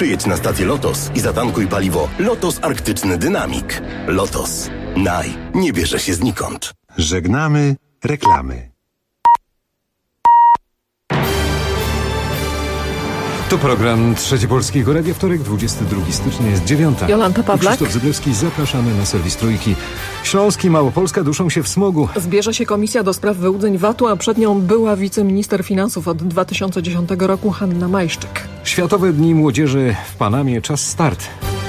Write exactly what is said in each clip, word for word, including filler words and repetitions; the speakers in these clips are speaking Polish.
Przyjedź na stację Lotos i zatankuj paliwo Lotos Arktyczny Dynamik. Lotos. Naj. Nie bierze się znikąd. Żegnamy reklamy. To program Trzeci Polskiego Radia, wtorek, dwudziestego drugiego stycznia, jest dziewiąta. Jolanta Pawlak. Krzysztof Zyblewski, zapraszamy na serwis Trójki. Śląsk i Małopolska duszą się w smogu. Zbierze się Komisja do Spraw Wyłudzeń V A T-u, a przed nią była wiceminister finansów od dwa tysiące dziesiątego roku Hanna Majszczyk. Światowe Dni Młodzieży w Panamie, czas start.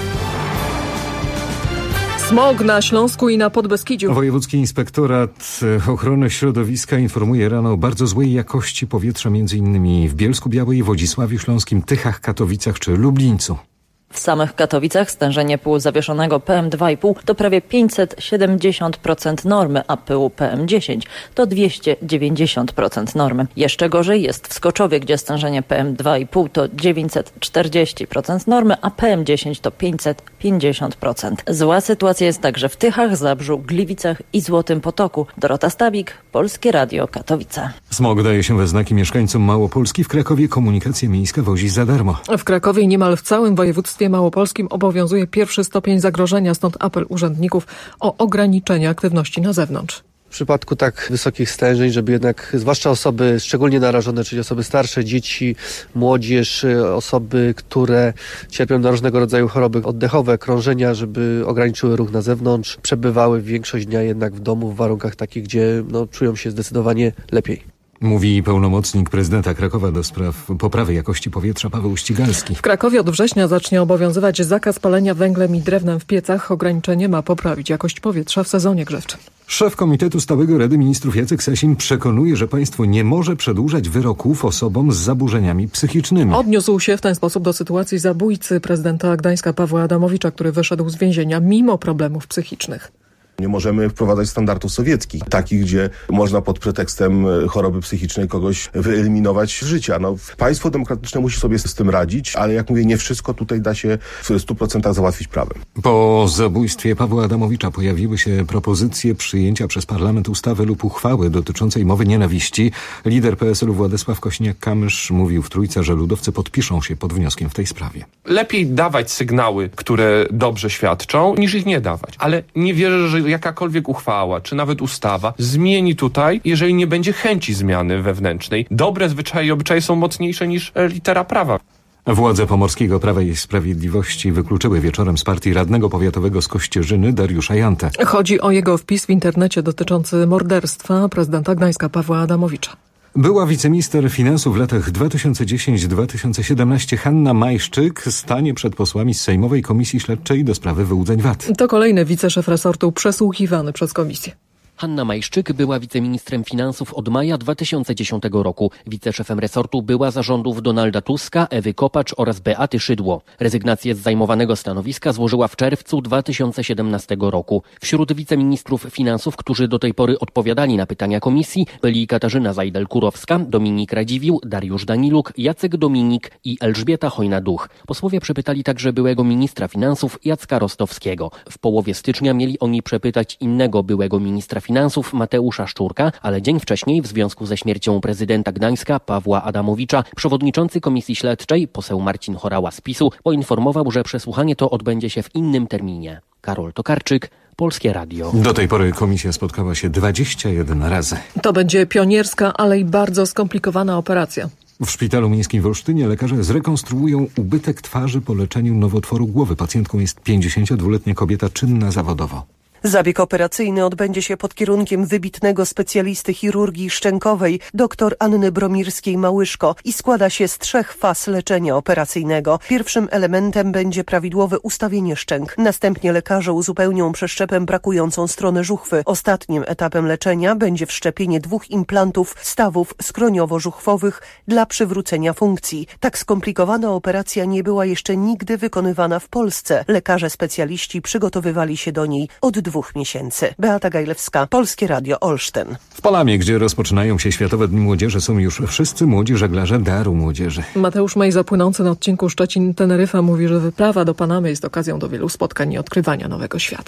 Smog na Śląsku i na Podbeskidziu. Wojewódzki Inspektorat Ochrony Środowiska informuje rano o bardzo złej jakości powietrza, między innymi w Bielsku Białej, Wodzisławiu Śląskim, Tychach, Katowicach czy Lublińcu. W samych Katowicach stężenie pyłu zawieszonego P M dwa i pół to prawie pięćset siedemdziesiąt procent normy, a pyłu P M dziesięć to dwieście dziewięćdziesiąt procent normy. Jeszcze gorzej jest w Skoczowie, gdzie stężenie P M dwa i pół to dziewięćset czterdzieści procent normy, a P M dziesięć to pięćset pięćdziesiąt procent. Zła sytuacja jest także w Tychach, Zabrzu, Gliwicach i Złotym Potoku. Dorota Stabik, Polskie Radio, Katowice. Smog daje się we znaki mieszkańcom Małopolski. W Krakowie komunikacja miejska wozi za darmo. W Krakowie niemal w całym województwie małopolskim obowiązuje pierwszy stopień zagrożenia, stąd apel urzędników o ograniczenie aktywności na zewnątrz. W przypadku tak wysokich stężeń, żeby jednak, zwłaszcza osoby szczególnie narażone, czyli osoby starsze, dzieci, młodzież, osoby, które cierpią na różnego rodzaju choroby oddechowe, krążenia, żeby ograniczyły ruch na zewnątrz, przebywały większość dnia jednak w domu w warunkach takich, gdzie no, czują się zdecydowanie lepiej. Mówi pełnomocnik prezydenta Krakowa do spraw poprawy jakości powietrza Paweł Ścigalski. W Krakowie od września zacznie obowiązywać zakaz palenia węglem i drewnem w piecach. Ograniczenie ma poprawić jakość powietrza w sezonie grzewczym. Szef Komitetu Stałego Rady Ministrów Jacek Sasin przekonuje, że państwo nie może przedłużać wyroków osobom z zaburzeniami psychicznymi. Odniósł się w ten sposób do sytuacji zabójcy prezydenta Gdańska Pawła Adamowicza, który wyszedł z więzienia mimo problemów psychicznych. Nie możemy wprowadzać standardów sowieckich, takich, gdzie można pod pretekstem choroby psychicznej kogoś wyeliminować z życia. No, państwo demokratyczne musi sobie z tym radzić, ale jak mówię, nie wszystko tutaj da się w stu procentach załatwić prawem. Po zabójstwie Pawła Adamowicza pojawiły się propozycje przyjęcia przez parlament ustawy lub uchwały dotyczącej mowy nienawiści. Lider P S L u Władysław Kosiniak-Kamysz mówił w Trójce, że ludowcy podpiszą się pod wnioskiem w tej sprawie. Lepiej dawać sygnały, które dobrze świadczą, niż ich nie dawać. Ale nie wierzę, że jakakolwiek uchwała, czy nawet ustawa zmieni tutaj, jeżeli nie będzie chęci zmiany wewnętrznej. Dobre zwyczaje i obyczaje są mocniejsze niż litera prawa. Władze Pomorskiego Prawa i Sprawiedliwości wykluczyły wieczorem z partii radnego powiatowego z Kościerzyny Dariusza Jantę. Chodzi o jego wpis w internecie dotyczący morderstwa prezydenta Gdańska Pawła Adamowicza. Była wiceminister finansów w latach dwa tysiące dziesiątym do dwa tysiące siedemnastego Hanna Majszczyk stanie przed posłami z Sejmowej Komisji Śledczej do sprawy wyłudzeń V A T. To kolejny wiceszef resortu przesłuchiwany przez komisję. Hanna Majszczyk była wiceministrem finansów od maja dwa tysiące dziesiątego roku. Wiceszefem resortu była za rządów Donalda Tuska, Ewy Kopacz oraz Beaty Szydło. Rezygnację z zajmowanego stanowiska złożyła w czerwcu dwa tysiące siedemnastego roku. Wśród wiceministrów finansów, którzy do tej pory odpowiadali na pytania komisji, byli Katarzyna Zajdel-Kurowska, Dominik Radziwiłł, Dariusz Daniluk, Jacek Dominik i Elżbieta Chojna-Duch. Posłowie przepytali także byłego ministra finansów Jacka Rostowskiego. W połowie stycznia mieli oni przepytać innego byłego ministra finansów Mateusza Szczurka, ale dzień wcześniej w związku ze śmiercią prezydenta Gdańska Pawła Adamowicza przewodniczący Komisji Śledczej, poseł Marcin Horała z PiSu, poinformował, że przesłuchanie to odbędzie się w innym terminie. Karol Tokarczyk, Polskie Radio. Do tej pory komisja spotkała się dwadzieścia jeden razy. To będzie pionierska, ale i bardzo skomplikowana operacja. W szpitalu miejskim w Olsztynie lekarze zrekonstruują ubytek twarzy po leczeniu nowotworu głowy. Pacjentką jest pięćdziesięciodwuletnia kobieta czynna zawodowo. Zabieg operacyjny odbędzie się pod kierunkiem wybitnego specjalisty chirurgii szczękowej dr Anny Bromirskiej-Małyszko i składa się z trzech faz leczenia operacyjnego. Pierwszym elementem będzie prawidłowe ustawienie szczęk. Następnie lekarze uzupełnią przeszczepem brakującą stronę żuchwy. Ostatnim etapem leczenia będzie wszczepienie dwóch implantów stawów skroniowo-żuchwowych dla przywrócenia funkcji. Tak skomplikowana operacja nie była jeszcze nigdy wykonywana w Polsce. Lekarze specjaliści przygotowywali się do niej od dwóch miesięcy. Beata Gajlewska, Polskie Radio, Olsztyn. W Palamie, gdzie rozpoczynają się Światowe Dni Młodzieży, są już wszyscy młodzi żeglarze Daru Młodzieży. Mateusz Mejza, płynący na odcinku Szczecin-Teneryfa, mówi, że wyprawa do Panamy jest okazją do wielu spotkań i odkrywania nowego świata.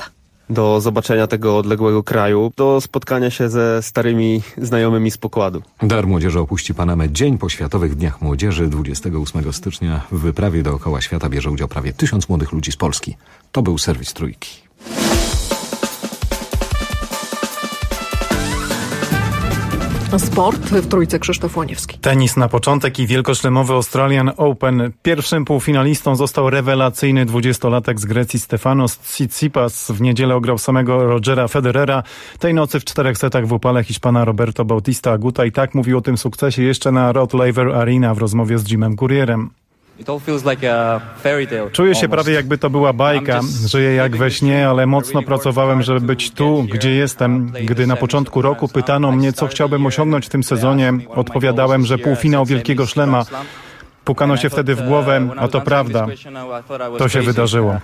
do zobaczenia tego odległego kraju, do spotkania się ze starymi znajomymi z pokładu. Dar Młodzieży opuści Panamę dzień po Światowych Dniach Młodzieży. dwudziestego ósmego stycznia w wyprawie dookoła świata bierze udział prawie tysiąc młodych ludzi z Polski. To był serwis Trójki. Sport w Trójce Krzysztof Łoniewski. Tenis na początek i wielkoszlemowy Australian Open. Pierwszym półfinalistą został rewelacyjny dwudziestolatek z Grecji Stefanos Tsitsipas. W niedzielę ograł samego Rogera Federera. Tej nocy w czterech setach w upale Hiszpana Roberto Bautista Aguta. I tak mówił o tym sukcesie jeszcze na Rod Laver Arena w rozmowie z Jimem Courierem. Czuję się prawie jakby to była bajka. Żyję jak we śnie, ale mocno pracowałem, żeby być tu, gdzie jestem. Gdy na początku roku pytano mnie, co chciałbym osiągnąć w tym sezonie, odpowiadałem, że półfinał Wielkiego Szlema. Pukano się wtedy w głowę, a to prawda. To się wydarzyło.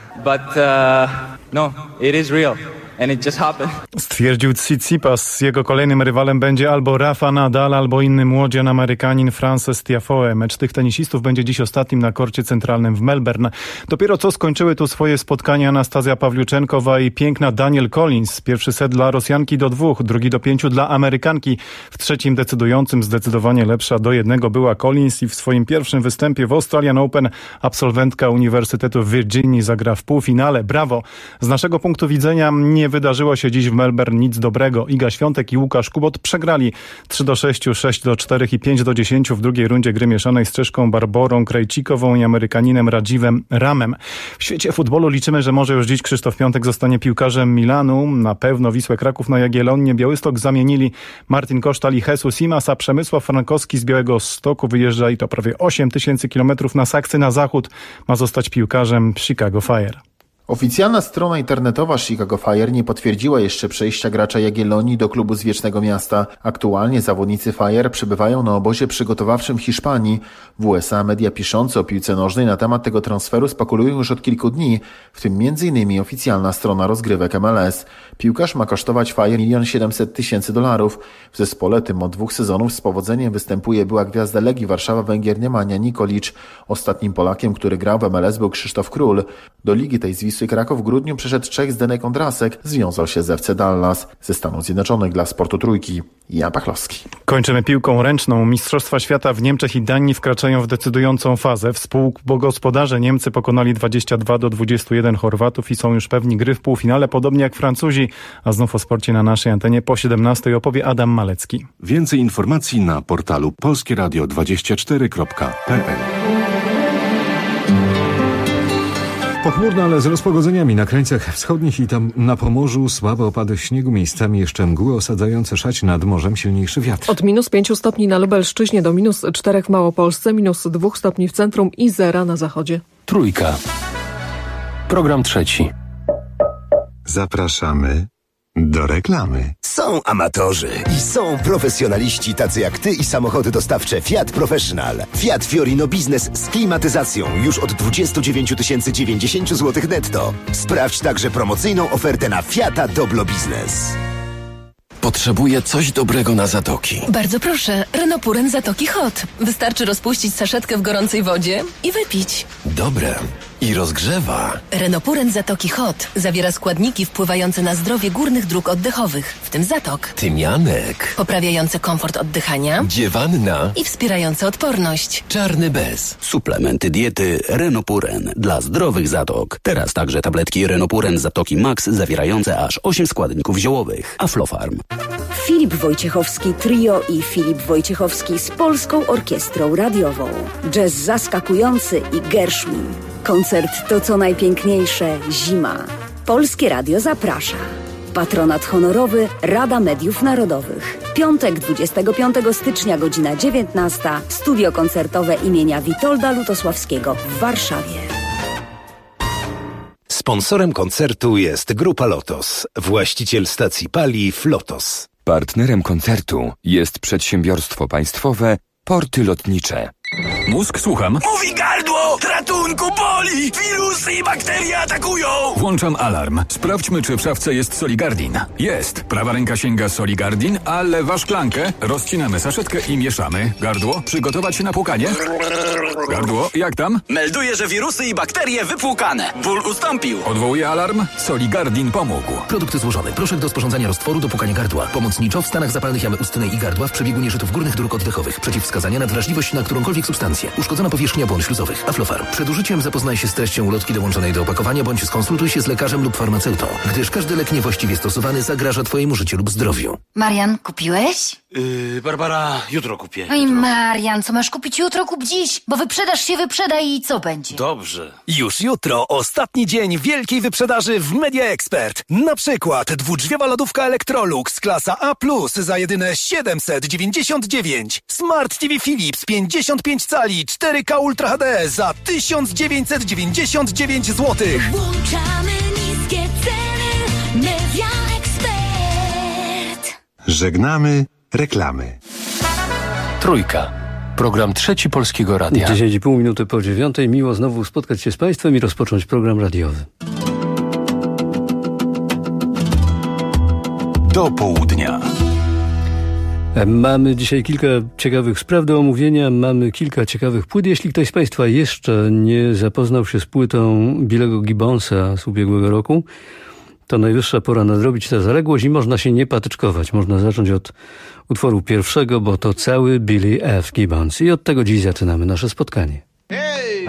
Stwierdził Tsitsipas. Jego kolejnym rywalem będzie albo Rafa Nadal, albo inny młodzian Amerykanin Frances Tiafoe. Mecz tych tenisistów będzie dziś ostatnim na korcie centralnym w Melbourne. Dopiero co skończyły tu swoje spotkania Anastazja Pawliuczenkowa i piękna Danielle Collins. Pierwszy set dla Rosjanki do dwóch, drugi do pięciu dla Amerykanki. W trzecim decydującym zdecydowanie lepsza do jednego była Collins i w swoim pierwszym występie w Australian Open absolwentka Uniwersytetu w Virginii zagra w półfinale. Brawo! Z naszego punktu widzenia nie wydarzyło się dziś w Melbourne nic dobrego. Iga Świątek i Łukasz Kubot przegrali trzy do sześciu, sześć do czterech i pięć do dziesięciu w drugiej rundzie gry mieszanej z Czeszką Barborą Krejcikową i Amerykaninem Radziwem Ramem. W świecie futbolu liczymy, że może już dziś Krzysztof Piątek zostanie piłkarzem Milanu. Na pewno Wisłę Kraków na Jagiellonnie Białystok zamienili Martin Kosztal i Jesus Simas, a Przemysław Frankowski z Białegostoku wyjeżdża i to prawie osiem tysięcy kilometrów na Saksy na zachód. Ma zostać piłkarzem Chicago Fire. Oficjalna strona internetowa Chicago Fire nie potwierdziła jeszcze przejścia gracza Jagiellonii do klubu z Wiecznego Miasta. Aktualnie zawodnicy Fire przebywają na obozie przygotowawczym w Hiszpanii. W U S A media piszące o piłce nożnej na temat tego transferu spekulują już od kilku dni, w tym między innymi oficjalna strona rozgrywek M L S. Piłkarz ma kosztować Fire milion siedemset tysięcy dolarów. W zespole tym od dwóch sezonów z powodzeniem występuje była gwiazda Legii Warszawa Węgier Nemanja Nikolic. Ostatnim Polakiem, który grał w M L S był Krzysztof Król. Do ligi tej z Wisły Kraków w grudniu przyszedł Czech Zdenek Ondrasek, związał się z F C Dallas. Ze Stanów Zjednoczonych dla Sportu Trójki, Jan Pachlowski. Kończymy piłką ręczną. Mistrzostwa świata w Niemczech i Danii wkraczają w decydującą fazę. Współgospodarze Niemcy pokonali dwadzieścia dwa do dwudziestu jeden Chorwatów i są już pewni gry w półfinale, podobnie jak Francuzi. A znów o sporcie na naszej antenie po siedemnastej opowie Adam Malecki. Więcej informacji na portalu polskie radio dwadzieścia cztery kropka p l. Pochmurno, ale z rozpogodzeniami na krańcach wschodnich i tam na Pomorzu słabe opady śniegu, miejscami jeszcze mgły osadzające szać, nad morzem silniejszy wiatr. Od minus pięciu stopni na Lubelszczyźnie do minus czterech w Małopolsce, minus dwóch stopni w centrum i zera na zachodzie. Trójka. Program trzeci. Zapraszamy do reklamy. Są amatorzy i są profesjonaliści tacy jak ty i samochody dostawcze Fiat Professional. Fiat Fiorino Business z klimatyzacją już od dwadzieścia dziewięć tysięcy dziewięćdziesiąt złotych netto. Sprawdź także promocyjną ofertę na Fiata Doblo Business. Potrzebuję coś dobrego na zatoki. Bardzo proszę, Renopuren Zatoki Hot. Wystarczy rozpuścić saszetkę w gorącej wodzie i wypić. Dobre. I rozgrzewa. Renopuren Zatoki Hot zawiera składniki wpływające na zdrowie górnych dróg oddechowych, w tym zatok. Tymianek. Poprawiające komfort oddychania. Dziewanna. I wspierające odporność. Czarny bez. Suplementy diety Renopuren dla zdrowych zatok. Teraz także tabletki Renopuren Zatoki Max zawierające aż osiem składników ziołowych. Aflofarm. Filip Wojciechowski Trio i Filip Wojciechowski z Polską Orkiestrą Radiową. Jazz zaskakujący i Gershwin. Koncert to co najpiękniejsze zima. Polskie Radio zaprasza. Patronat honorowy Rada Mediów Narodowych. Piątek dwudziestego piątego stycznia, godzina dziewiętnasta. Studio koncertowe imienia Witolda Lutosławskiego w Warszawie. Sponsorem koncertu jest Grupa Lotos, właściciel stacji paliw Lotos. Partnerem koncertu jest przedsiębiorstwo państwowe Porty Lotnicze. Mózg, słucham. Mówi gardło! Ratunku, boli! Wirusy i bakterie atakują! Włączam alarm. Sprawdźmy, czy w szafce jest Soligardin. Jest. Prawa ręka sięga Soligardin, a lewa szklankę. Rozcinamy saszetkę i mieszamy. Gardło, przygotować się na płukanie. Gardło, jak tam? Melduję, że wirusy i bakterie wypłukane. Ból ustąpił. Odwołuję alarm. Soligardin pomógł. Produkt złożony. Proszek do sporządzania roztworu do płukania gardła. Pomocniczo w stanach zapalnych jamy ustnej i gardła, w przebiegu nieżytów górnych dróg oddechowych. Przeciwwskazania na wrażliwość na którąkolwiek substancję. Uszkodzona powierzchnia błon śluzowych. Aflofarm. Przed użyciem zapoznaj się z treścią ulotki dołączonej do opakowania bądź skonsultuj się z lekarzem lub farmaceutą, gdyż każdy lek niewłaściwie stosowany zagraża twojemu życiu lub zdrowiu. Marian, kupiłeś? Yy, Barbara, jutro kupię. Oj, Marian, co masz kupić jutro, kup dziś, bo wyprzedaż się wyprzeda i co będzie? Dobrze. Już jutro ostatni dzień wielkiej wyprzedaży w Media Expert. Na przykład dwudrzwiowa lodówka Electrolux klasa A plus za jedyne siedemset dziewięćdziesiąt dziewięć. Smart T V Philips pięćdziesiąt pięć cali cztery K Ultra H D za tysiąc dziewięćset dziewięćdziesiąt dziewięć złotych. Włączamy niskie ceny. Media Expert. Żegnamy reklamy. Trójka. Program Trzeci Polskiego Radia. dziesięć i pół minuty po dziewiątej. Miło znowu spotkać się z Państwem i rozpocząć program radiowy. Do południa. Mamy dzisiaj kilka ciekawych spraw do omówienia, mamy kilka ciekawych płyt. Jeśli ktoś z Państwa jeszcze nie zapoznał się z płytą Billego Gibbonsa z ubiegłego roku, to najwyższa pora nadrobić tę zaległość i można się nie patyczkować. Można zacząć od utworu pierwszego, bo to cały Billy F. Gibbons. I od tego dziś zaczynamy nasze spotkanie. Hey!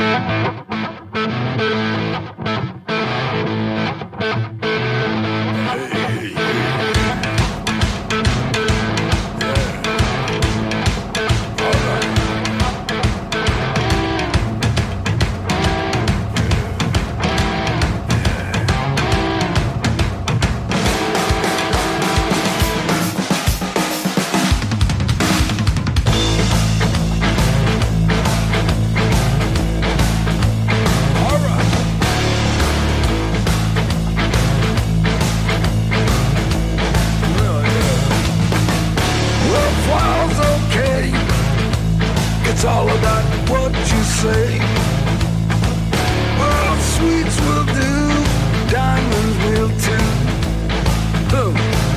It's all about what you say. Well, sweets will do, diamonds will too. Boom.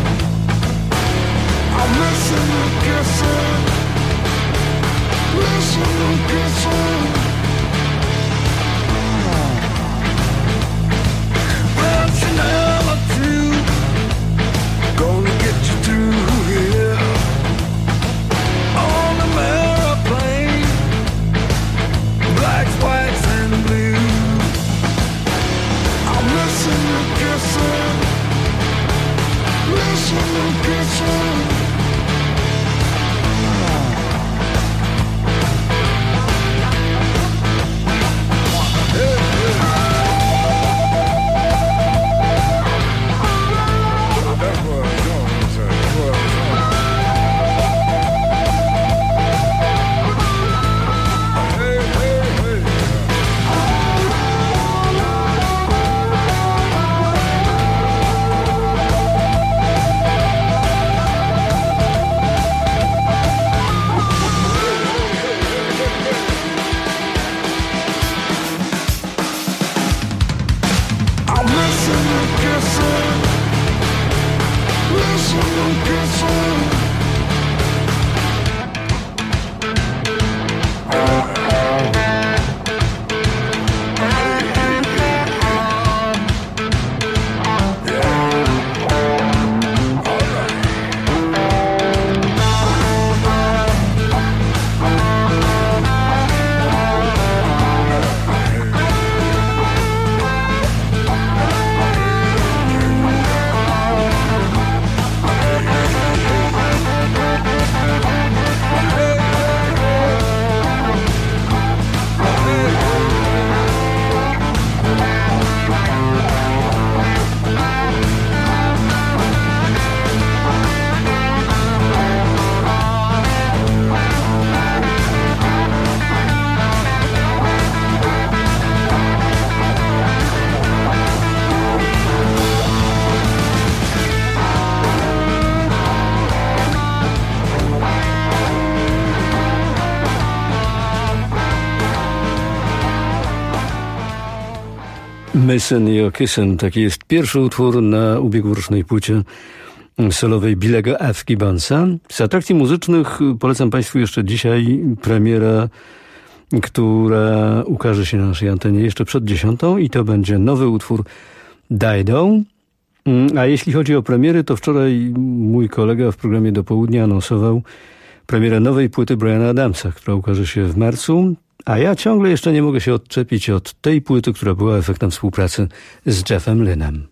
I'm missing the kissing, missing the kissing. Well, Chanel or two, gonna get you through here. On the airplane, blacks, whites, and blues. I'm missing the kissing, missing the kissing. Missing Your Kissin'. Taki jest pierwszy utwór na ubiegłorocznej płycie solowej Billego F. Gibbonsa. Z atrakcji muzycznych polecam Państwu jeszcze dzisiaj premiera, która ukaże się na naszej antenie jeszcze przed dziesiątą i to będzie nowy utwór Dido. A jeśli chodzi o premiery, to wczoraj mój kolega w programie Do Południa anonsował premierę nowej płyty Briana Adamsa, która ukaże się w marcu. A ja ciągle jeszcze nie mogę się odczepić od tej płyty, która była efektem współpracy z Jeffem Lynnem.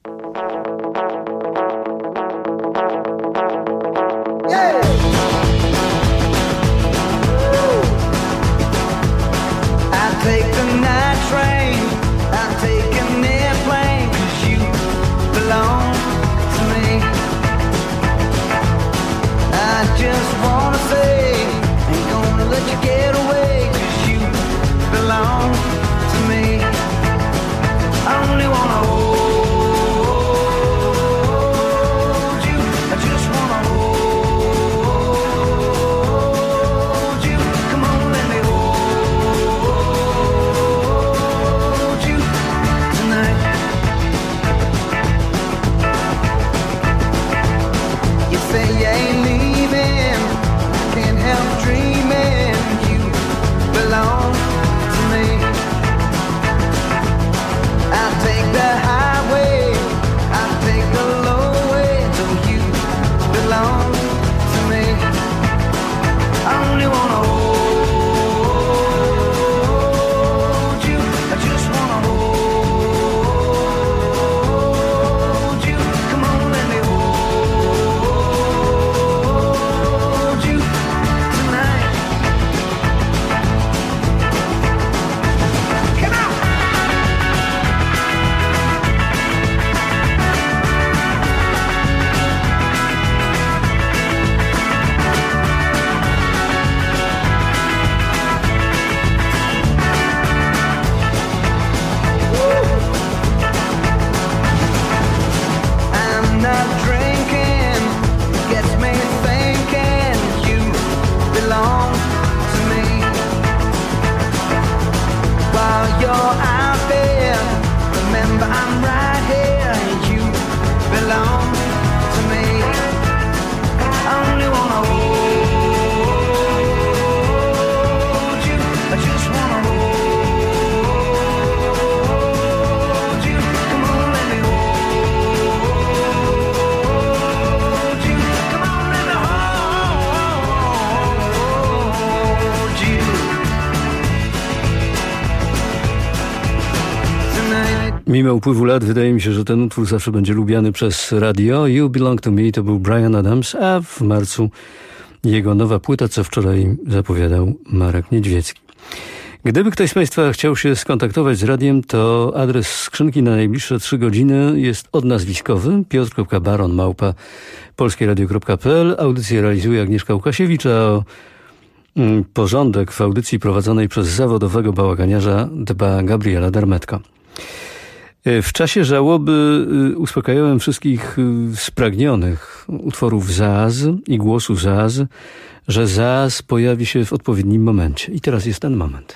Mimo upływu lat wydaje mi się, że ten utwór zawsze będzie lubiany przez radio. You Belong to Me to był Brian Adams, a w marcu jego nowa płyta, co wczoraj zapowiadał Marek Niedźwiecki. Gdyby ktoś z Państwa chciał się skontaktować z radiem, to adres skrzynki na najbliższe trzy godziny jest odnazwiskowy piotr kropka baron małpa polskieradio kropka p l. Audycję realizuje Agnieszka Łukasiewicz, a o porządek w audycji prowadzonej przez zawodowego bałaganiarza dba Gabriela Darmetko. W czasie żałoby uspokajałem wszystkich spragnionych utworów Zaz i głosu Zaz, że Zaz pojawi się w odpowiednim momencie. I teraz jest ten moment.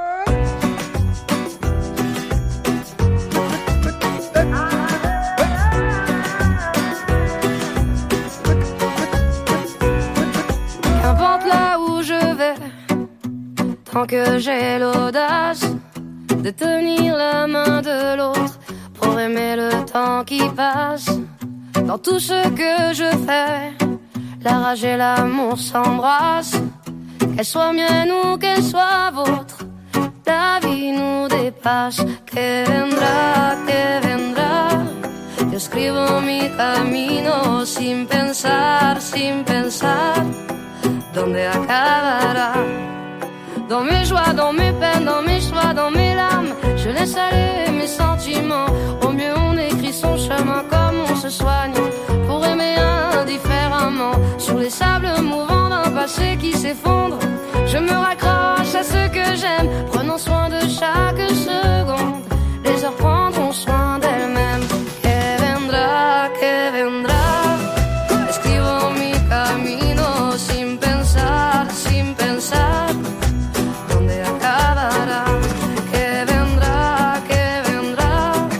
Qu'importe là où je vais, tant que j'ai l'audace de tenir la main de l'autre pour aimer le temps qui passe. Dans tout ce que je fais, la rage et l'amour s'embrassent. Qu'elle soit mienne ou qu'elle soit vôtre, la vie nous dépasse. Que vendrá, que vendrá. Yo escribo mi camino sin pensar, sin pensar dónde acabará. Dans mes joies, dans mes peines, dans mes choix, dans mes larmes, je laisse aller mes sentiments. Au mieux on écrit son chemin comme on se soigne pour aimer indifféremment. Sur les sables mouvants d'un passé qui s'effondre, je me raccroche à ce que j'aime, prenant soin de chaque seconde. Les heures prendront soin d'elles-mêmes. Que vendrá, que vendrá. Escribo mi camino sin pensar, sin pensar. Que vendrá, que vendrá.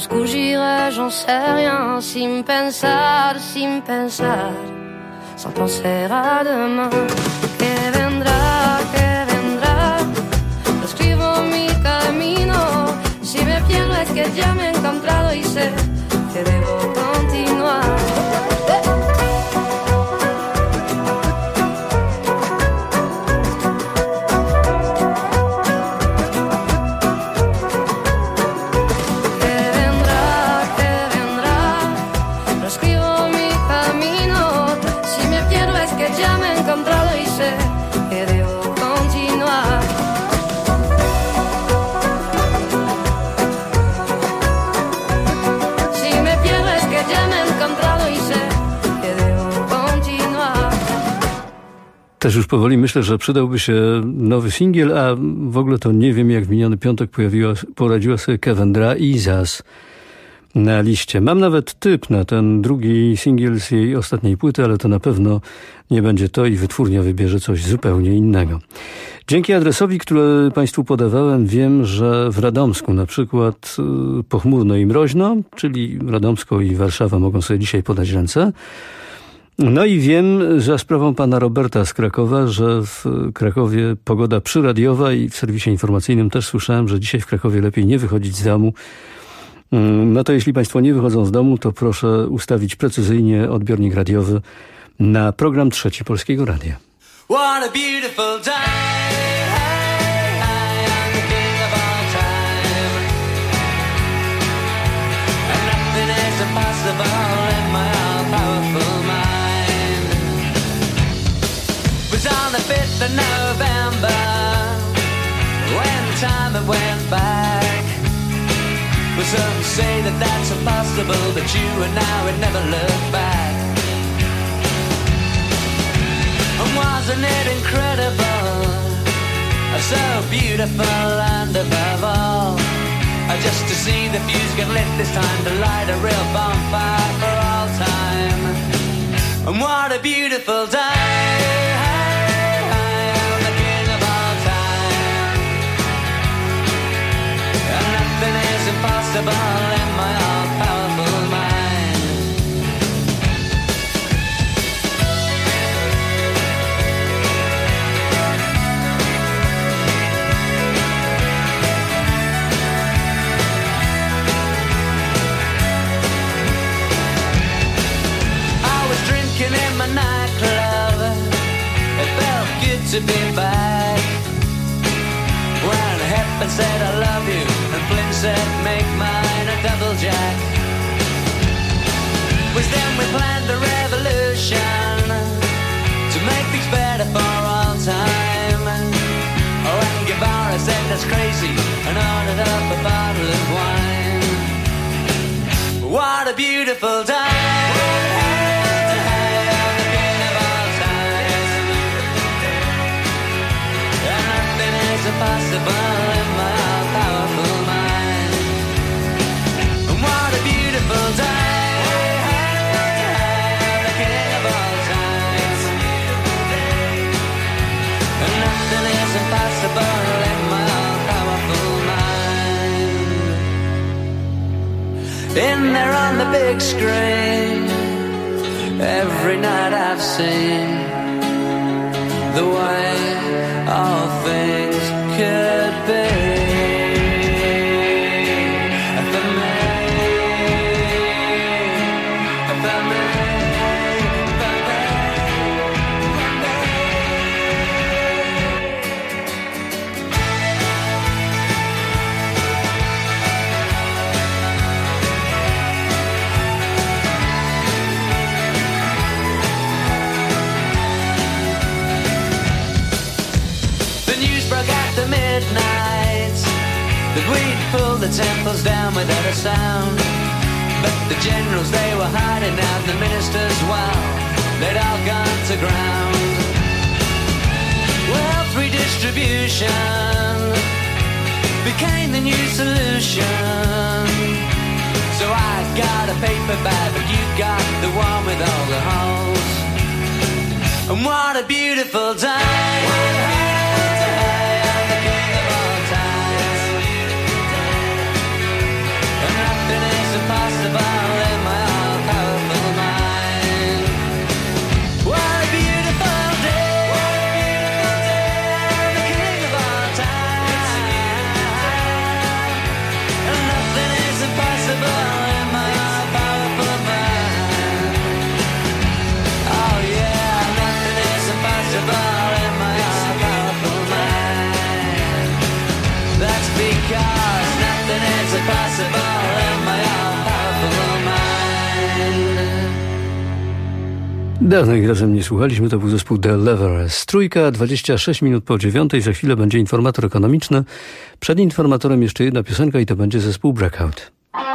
Jusqu'où j'irai, j'en sais rien. Sin pensar, sin pensar, sans penser à demain. Que vendrá, que vendrá, lo escribo mi camino. Si me pierdo es que ya me he encontrado y sé que debo continuar. Też już powoli myślę, że przydałby się nowy singiel, a w ogóle to nie wiem, jak w miniony piątek pojawiła, poradziła sobie Kevendra i Zaz na liście. Mam nawet typ na ten drugi singiel z jej ostatniej płyty, ale to na pewno nie będzie to i wytwórnia wybierze coś zupełnie innego. Dzięki adresowi, który Państwu podawałem, wiem, że w Radomsku na przykład pochmurno i mroźno, czyli Radomsko i Warszawa mogą sobie dzisiaj podać ręce. No i wiem za sprawą pana Roberta z Krakowa, że w Krakowie pogoda przyradiowa i w serwisie informacyjnym też słyszałem, że dzisiaj w Krakowie lepiej nie wychodzić z domu. No to jeśli Państwo nie wychodzą z domu, to proszę ustawić precyzyjnie odbiornik radiowy na program Trzeci Polskiego Radia. What a beautiful day. On the fifth of November, when time it went back. Well, some say that that's impossible, but you and I would never look back. And wasn't it incredible? So beautiful and above all, just to see the fuse get lit this time, to light a real bonfire for all time. And what a beautiful day. Impossible in my all-powerful mind. I was drinking in my nightclub. It felt good to be back. When Hepburn said I love you, and Flynn said make mine a double jack. Was then we planned a revolution to make things better for all time. Oh, and Guevara said that's crazy and ordered up a bottle of wine. What a beautiful day. Impossible in my all-powerful mind. And what a beautiful day. The king of all time. And nothing is impossible in my all-powerful mind. In there on the big screen, every night I've seen the way all things could be. For me, for me, for me, the news broke after midnight that we'd pulled the temples down without a sound. But the generals, they were hiding out, the ministers, well, they'd all gone to ground. Wealth redistribution became the new solution. So I got a paper bag, but you got the one with all the holes. And what a beautiful day. Dawno ich razem nie słuchaliśmy, to był zespół The Leverers. Trójka, dwadzieścia sześć minut po dziewiątej, za chwilę będzie informator ekonomiczny. Przed informatorem jeszcze jedna piosenka i to będzie zespół Breakout.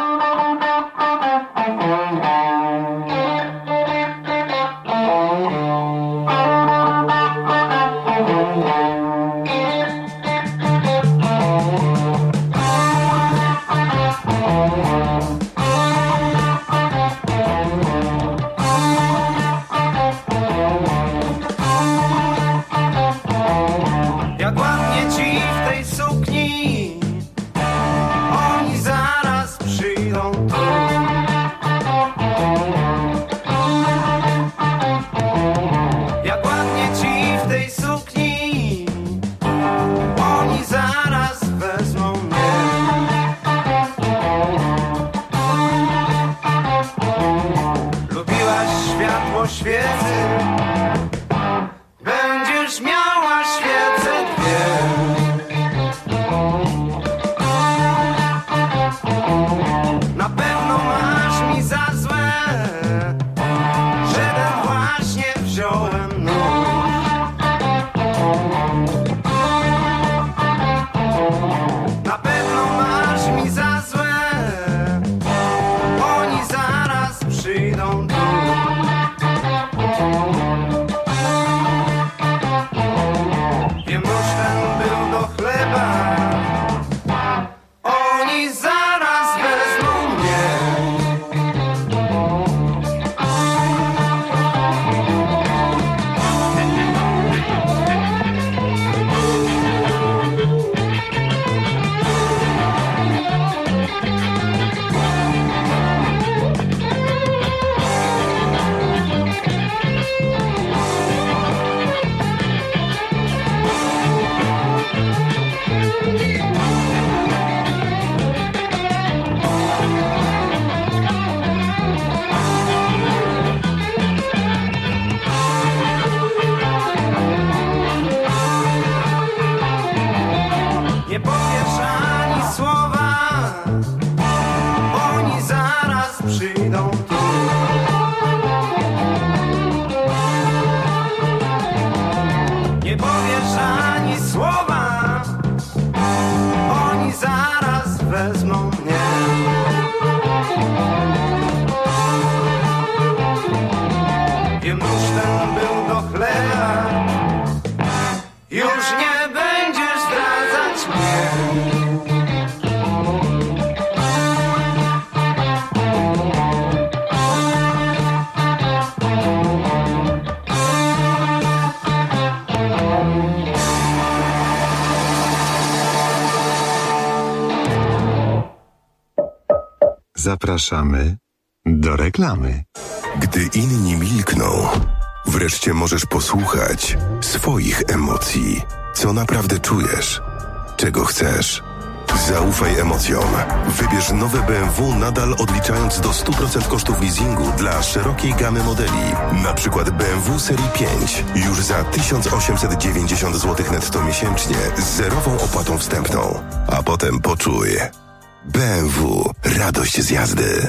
Zapraszamy do reklamy. Gdy inni milkną, wreszcie możesz posłuchać swoich emocji. Co naprawdę czujesz? Czego chcesz? Zaufaj emocjom. Wybierz nowe B M W nadal odliczając do stu procent kosztów leasingu dla szerokiej gamy modeli. Na przykład B M W serii pięć. Już za tysiąc osiemset dziewięćdziesiąt złotych netto miesięcznie z zerową opłatą wstępną. A potem poczuj. B M W. Radość z jazdy.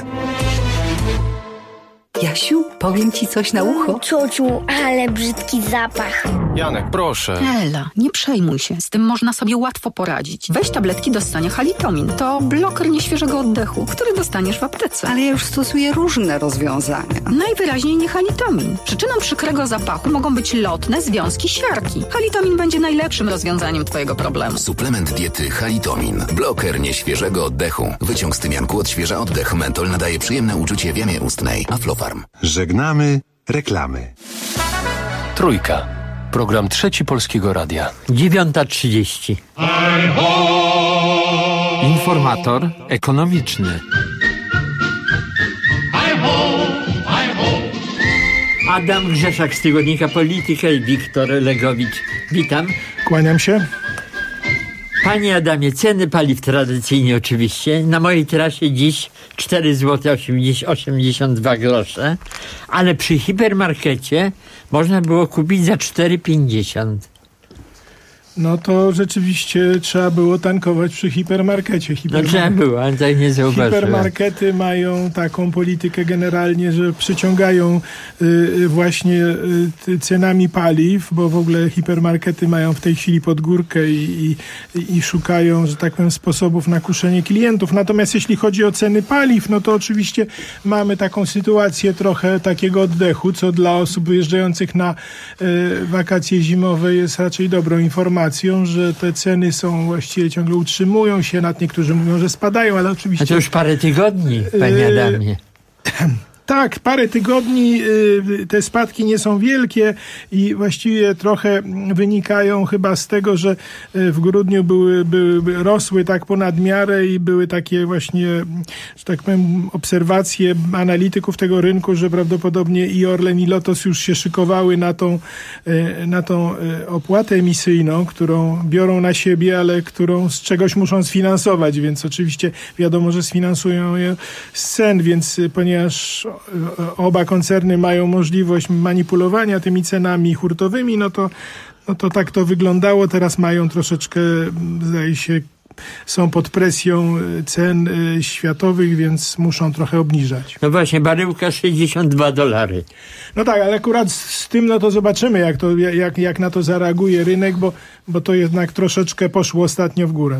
Jasiu, powiem ci coś na ucho. Ciociu, ale brzydki zapach. Janek, proszę. Ela, nie przejmuj się. Z tym można sobie łatwo poradzić. Weź tabletki do ssania Halitomin. To bloker nieświeżego oddechu, który dostaniesz w aptece. Ale ja już stosuję różne rozwiązania. Najwyraźniej nie Halitomin. Przyczyną przykrego zapachu mogą być lotne związki siarki. Halitomin będzie najlepszym rozwiązaniem twojego problemu. Suplement diety Halitomin. Bloker nieświeżego oddechu. Wyciąg z tymianku odświeża oddech. Mentol nadaje przyjemne uczucie w jamie ustnej. Aflofarm. Żegnamy reklamy. Trójka. Program Trzeci Polskiego Radia. dziewiąta trzydzieści. Informator ekonomiczny. Adam Grzeszak z tygodnika Polityka i Wiktor Legowicz. Witam. Kłaniam się. Panie Adamie, ceny paliw tradycyjnie oczywiście. Na mojej trasie dziś cztery złote osiemdziesiąt dwa grosze, ale przy hipermarkecie można było kupić za cztery pięćdziesiąt. no to rzeczywiście trzeba było tankować przy hipermarkecie. Hipermar- no trzeba było, ale tak nie zauważyłem. Hipermarkety mają taką politykę generalnie, że przyciągają y, właśnie y, cenami paliw, bo w ogóle hipermarkety mają w tej chwili pod górkę i, i, i szukają, że tak powiem, sposobów na kuszenie klientów. Natomiast jeśli chodzi o ceny paliw, no to oczywiście mamy taką sytuację trochę takiego oddechu, co dla osób wyjeżdżających na y, wakacje zimowe jest raczej dobrą informacją, że te ceny są właściwie ciągle utrzymują się, nad niektórzy mówią, że spadają, ale oczywiście... A to już parę tygodni, panie Adamie. Tak, parę tygodni te spadki nie są wielkie i właściwie trochę wynikają chyba z tego, że w grudniu były, były rosły tak ponad miarę i były takie właśnie, że tak powiem, obserwacje analityków tego rynku, że prawdopodobnie i Orlen, i Lotos już się szykowały na tą, na tą opłatę emisyjną, którą biorą na siebie, ale którą z czegoś muszą sfinansować, więc oczywiście wiadomo, że sfinansują je z cen, więc ponieważ oba koncerny mają możliwość manipulowania tymi cenami hurtowymi, no to, no to tak to wyglądało. Teraz mają troszeczkę, zdaje się, są pod presją cen światowych, więc muszą trochę obniżać. No właśnie, baryłka sześćdziesiąt dwa dolary. No tak, ale akurat z tym no to zobaczymy, jak, to, jak, jak na to zareaguje rynek, bo, bo to jednak troszeczkę poszło ostatnio w górę.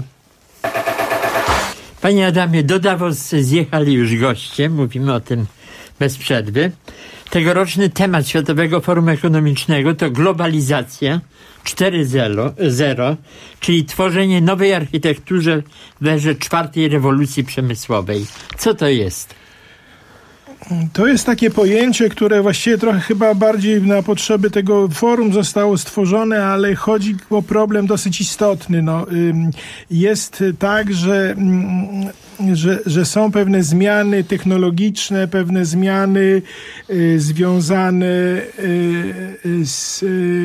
Panie Adamie, do Davos zjechali już goście, mówimy o tym bez przerwy. Tegoroczny temat Światowego Forum Ekonomicznego to globalizacja cztery zero, czyli tworzenie nowej architektury w erze czwartej rewolucji przemysłowej. Co to jest? To jest takie pojęcie, które właściwie trochę chyba bardziej na potrzeby tego forum zostało stworzone, ale chodzi o problem dosyć istotny. No, jest tak, że, że, że są pewne zmiany technologiczne, pewne zmiany związane z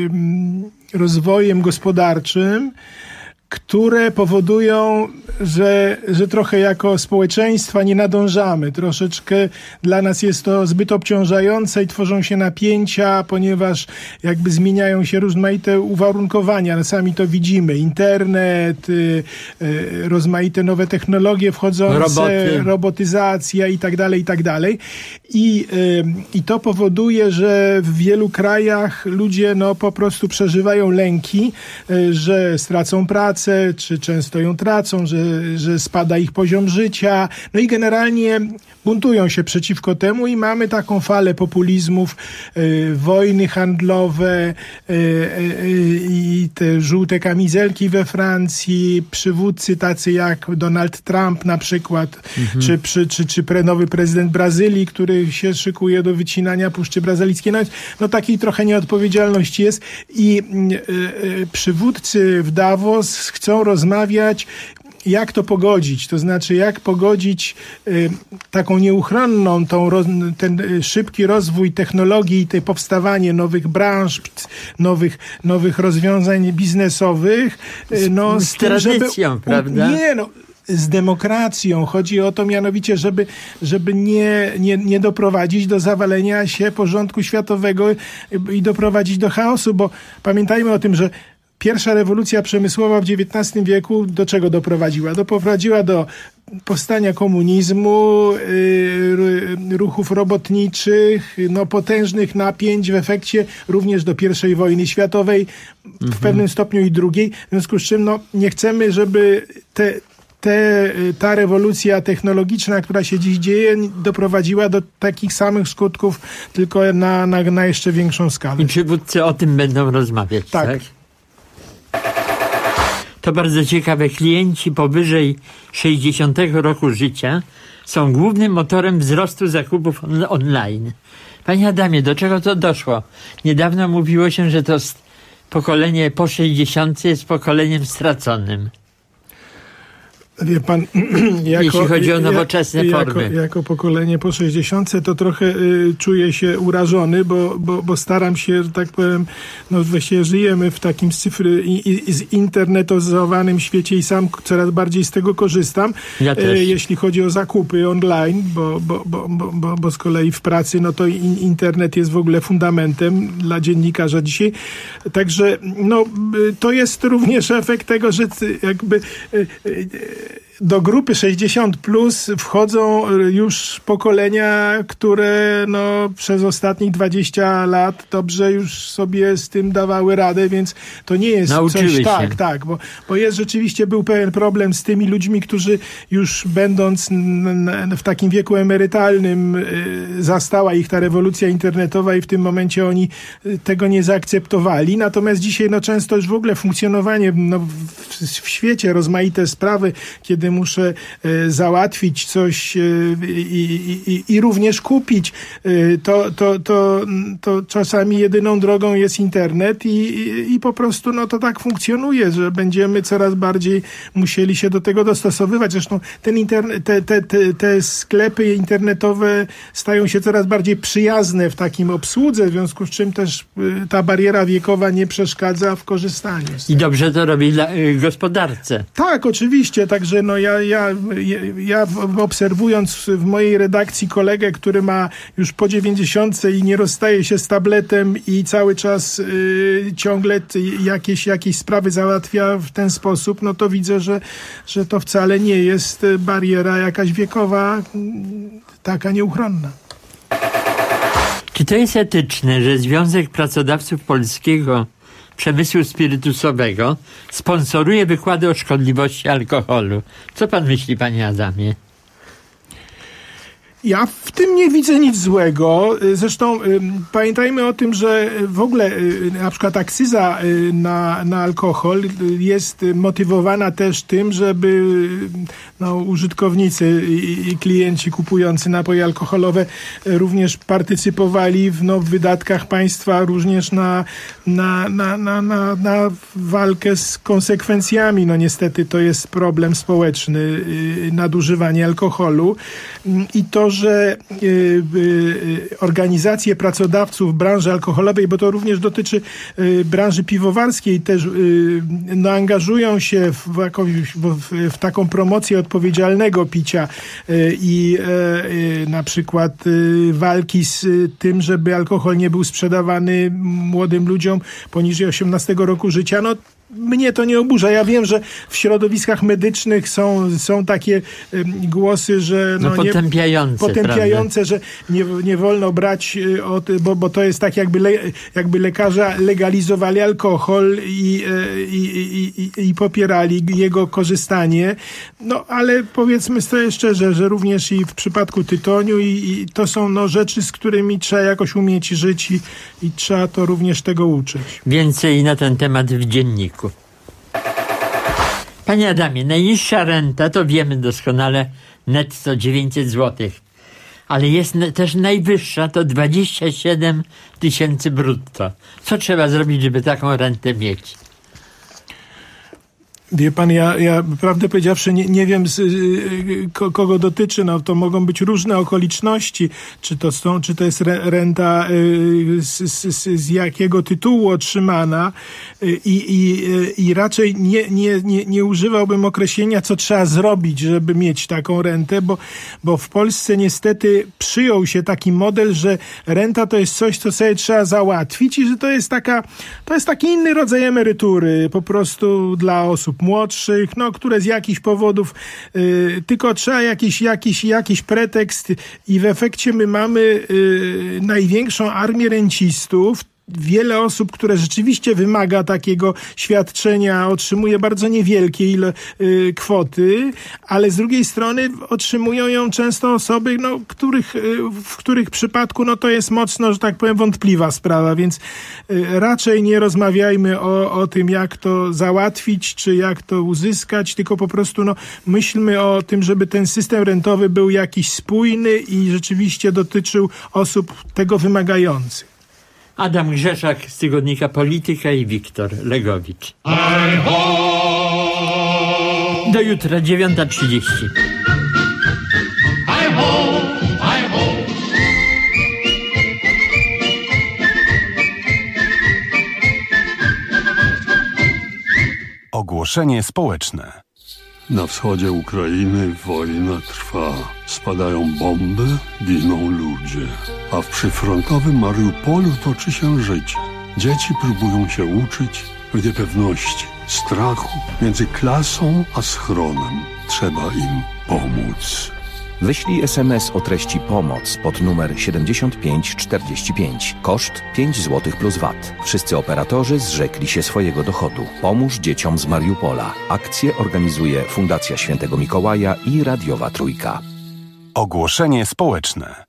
rozwojem gospodarczym, które powodują, że, że trochę jako społeczeństwa nie nadążamy. Troszeczkę dla nas jest to zbyt obciążające i tworzą się napięcia, ponieważ jakby zmieniają się rozmaite uwarunkowania. Sami to widzimy. Internet, y, y, rozmaite nowe technologie wchodzące, Roboty. robotyzacja i tak dalej, i tak dalej. I, y, I to powoduje, że w wielu krajach ludzie no po prostu przeżywają lęki, y, że stracą pracę, czy często ją tracą, że, że spada ich poziom życia. No i generalnie buntują się przeciwko temu i mamy taką falę populizmów, y, wojny handlowe y, y, i te żółte kamizelki we Francji, przywódcy tacy jak Donald Trump na przykład, mhm. czy, czy, czy, czy pre, nowy prezydent Brazylii, który się szykuje do wycinania Puszczy Brazylijskiej. No, no takiej trochę nieodpowiedzialności jest i y, y, przywódcy w Davos chcą rozmawiać, jak to pogodzić, to znaczy jak pogodzić y, taką nieuchronną, tą, roz, ten y, szybki rozwój technologii i te powstawanie nowych branż, nowych, nowych rozwiązań biznesowych. Y, no, z, z, z tym, tradycją, żeby, prawda? Nie, no, z demokracją. Chodzi o to mianowicie, żeby, żeby nie, nie, nie doprowadzić do zawalenia się porządku światowego i doprowadzić do chaosu, bo pamiętajmy o tym, że pierwsza rewolucja przemysłowa w dziewiętnastym wieku do czego doprowadziła? Doprowadziła do powstania komunizmu, yy, ruchów robotniczych, no, potężnych napięć, w efekcie również do pierwszej wojny światowej, mhm. w pewnym stopniu i drugiej. W związku z czym no, nie chcemy, żeby te Te, ta rewolucja technologiczna, która się dziś dzieje, doprowadziła do takich samych skutków, tylko na, na, na jeszcze większą skalę. I przywódcy o tym będą rozmawiać, tak? tak? To bardzo ciekawe. Klienci powyżej sześćdziesiątego roku życia są głównym motorem wzrostu zakupów on- online. Panie Adamie, do czego to doszło? Niedawno mówiło się, że to pokolenie po sześćdziesiątce jest pokoleniem straconym. Wie pan, jako, jeśli chodzi o nowoczesne jako, formy. Jako, jako pokolenie po sześćdziesiątce to trochę y, czuję się urażony, bo, bo, bo staram się, że tak powiem, no właściwie żyjemy w takim cyfry, i, i, zinternetozowanym świecie i sam coraz bardziej z tego korzystam. Ja też. Y, jeśli chodzi o zakupy online, bo, bo, bo, bo, bo, bo z kolei w pracy, no to in, internet jest w ogóle fundamentem dla dziennikarza dzisiaj. Także no, y, to jest również efekt tego, że jakby y, y, do grupy sześćdziesiąt plus wchodzą już pokolenia, które no, przez ostatnich dwadzieścia lat dobrze już sobie z tym dawały radę, więc to nie jest Nauczyły coś... się. Tak, tak, bo, bo jest rzeczywiście był pewien problem z tymi ludźmi, którzy już będąc n, n, w takim wieku emerytalnym y, zastała ich ta rewolucja internetowa i w tym momencie oni y, tego nie zaakceptowali. Natomiast dzisiaj no, często już w ogóle funkcjonowanie no, w, w świecie, rozmaite sprawy, kiedy muszę e, załatwić coś e, i, i, i również kupić, e, to, to, to, to czasami jedyną drogą jest internet i, i, i po prostu no, to tak funkcjonuje, że będziemy coraz bardziej musieli się do tego dostosowywać. Zresztą ten internet, te, te, te, te sklepy internetowe stają się coraz bardziej przyjazne w takim obsłudze, w związku z czym też e, ta bariera wiekowa nie przeszkadza w korzystaniu. I dobrze to robi dla y, gospodarce. Tak, oczywiście, także no ja, ja, ja obserwując w mojej redakcji kolegę, który ma już po dziewięćdziesiątce i nie rozstaje się z tabletem i cały czas y, ciągle jakieś, jakieś sprawy załatwia w ten sposób, no to widzę, że, że to wcale nie jest bariera jakaś wiekowa taka nieuchronna. Czy to jest etyczne, że Związek Pracodawców Polskiego Przemysłu Spirytusowego sponsoruje wykłady o szkodliwości alkoholu? Co pan myśli, panie Adamie? Ja w tym nie widzę nic złego. Zresztą y, pamiętajmy o tym, że w ogóle y, na przykład akcyza y, na, na alkohol jest motywowana też tym, żeby y, no, użytkownicy i, i klienci kupujący napoje alkoholowe y, również partycypowali w, no, w wydatkach państwa również na, na, na, na, na, na walkę z konsekwencjami. No niestety to jest problem społeczny, y, nadużywanie alkoholu y, i to, że y, y, organizacje pracodawców branży alkoholowej, bo to również dotyczy y, branży piwowarskiej, też y, no, angażują się w, jakąś, w, w taką promocję odpowiedzialnego picia y, i y, na przykład y, walki z y, tym, żeby alkohol nie był sprzedawany młodym ludziom poniżej osiemnastego roku życia. No, mnie to nie oburza. Ja wiem, że w środowiskach medycznych są, są takie y, głosy, że no, no, potępiające, nie, potępiające że nie, nie wolno brać, y, od, bo, bo to jest tak, jakby, le, jakby lekarze legalizowali alkohol i, y, i, i, i popierali jego korzystanie. No, ale powiedzmy sobie szczerze, że również i w przypadku tytoniu i, i to są no, rzeczy, z którymi trzeba jakoś umieć żyć i, i trzeba to również tego uczyć. Więcej na ten temat w dzienniku. Panie Adamie, najniższa renta, to wiemy doskonale, netto dziewięćset złotych, ale jest też najwyższa, to dwadzieścia siedem tysięcy brutto. Co trzeba zrobić, żeby taką rentę mieć? Wie pan, ja, ja prawdę powiedziawszy nie, nie wiem z, y, kogo dotyczy, no to mogą być różne okoliczności, czy to, są, czy to jest re, renta y, z, z, z jakiego tytułu otrzymana y, i, y, i raczej nie, nie, nie, nie używałbym określenia, co trzeba zrobić, żeby mieć taką rentę, bo, bo w Polsce niestety przyjął się taki model, że renta to jest coś, co sobie trzeba załatwić i że to jest taka, to jest taki inny rodzaj emerytury, po prostu dla osób młodszych, no, które z jakichś powodów y, tylko trzeba jakiś, jakiś, jakiś pretekst i w efekcie my mamy y, największą armię rencistów. Wiele osób, które rzeczywiście wymaga takiego świadczenia, otrzymuje bardzo niewielkie ile, y, kwoty, ale z drugiej strony otrzymują ją często osoby, no, których, y, w których przypadku no, to jest mocno, że tak powiem, wątpliwa sprawa, więc y, raczej nie rozmawiajmy o, o tym, jak to załatwić, czy jak to uzyskać, tylko po prostu no, myślmy o tym, żeby ten system rentowy był jakiś spójny i rzeczywiście dotyczył osób tego wymagających. Adam Grzeszak z tygodnika Polityka i Wiktor Legowicz. Do jutra, dziewiąta trzydzieści. Hi ho, hi ho. Ogłoszenie społeczne. Na wschodzie Ukrainy wojna trwa. Spadają bomby, giną ludzie. A w przyfrontowym Mariupolu toczy się życie. Dzieci próbują się uczyć w niepewności, strachu między klasą a schronem. Trzeba im pomóc. Wyślij es em es o treści pomoc pod numer siedemdziesiąt pięć czterdzieści pięć. Koszt pięć złotych plus V A T. Wszyscy operatorzy zrzekli się swojego dochodu. Pomóż dzieciom z Mariupola. Akcję organizuje Fundacja Świętego Mikołaja i Radiowa Trójka. Ogłoszenie społeczne.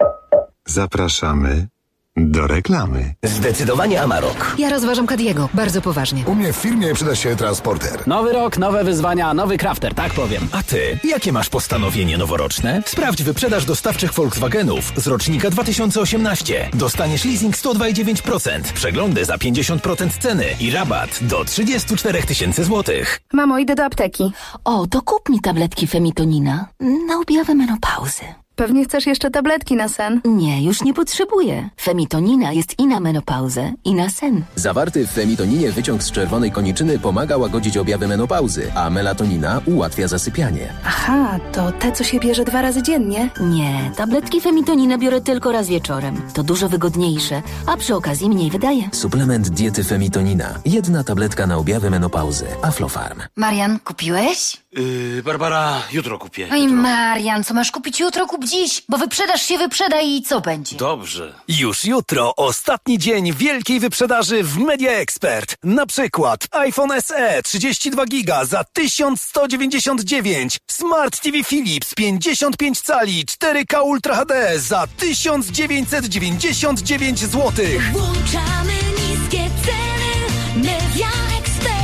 Zapraszamy do reklamy. Zdecydowanie Amarok. Ja rozważam Kadiego, bardzo poważnie. U mnie w firmie przyda się transporter. Nowy rok, nowe wyzwania, nowy crafter, tak powiem. A ty, jakie masz postanowienie noworoczne? Sprawdź wyprzedaż dostawczych Volkswagenów z rocznika dwa tysiące osiemnaście. Dostaniesz leasing sto dwa i dziewięć procent, przeglądy za pięćdziesiąt procent ceny i rabat do trzydzieści cztery tysiące złotych. Mamo, idę do apteki. O, to kup mi tabletki Femitonina na objawy menopauzy. Pewnie chcesz jeszcze tabletki na sen? Nie, już nie potrzebuję. Femitonina jest i na menopauzę, i na sen. Zawarty w femitoninie wyciąg z czerwonej koniczyny pomaga łagodzić objawy menopauzy, a melatonina ułatwia zasypianie. Aha, to te, co się bierze dwa razy dziennie? Nie, tabletki Femitonina biorę tylko raz wieczorem. To dużo wygodniejsze, a przy okazji mniej wydaje. Suplement diety Femitonina. Jedna tabletka na objawy menopauzy. Aflofarm. Marian, kupiłeś? Yy, Barbara, jutro kupię. Oj, jutro. Marian, co masz kupić jutro, kup dziś, bo wyprzedaż się wyprzeda i co będzie? Dobrze. Już jutro ostatni dzień wielkiej wyprzedaży w Media Expert. Na przykład iPhone S E trzydzieści dwa giga za tysiąc sto dziewięćdziesiąt dziewięć, Smart T V Philips pięćdziesiąt pięć cali cztery K Ultra H D za tysiąc dziewięćset dziewięćdziesiąt dziewięć złotych. Włączamy niskie ceny. Media Expert.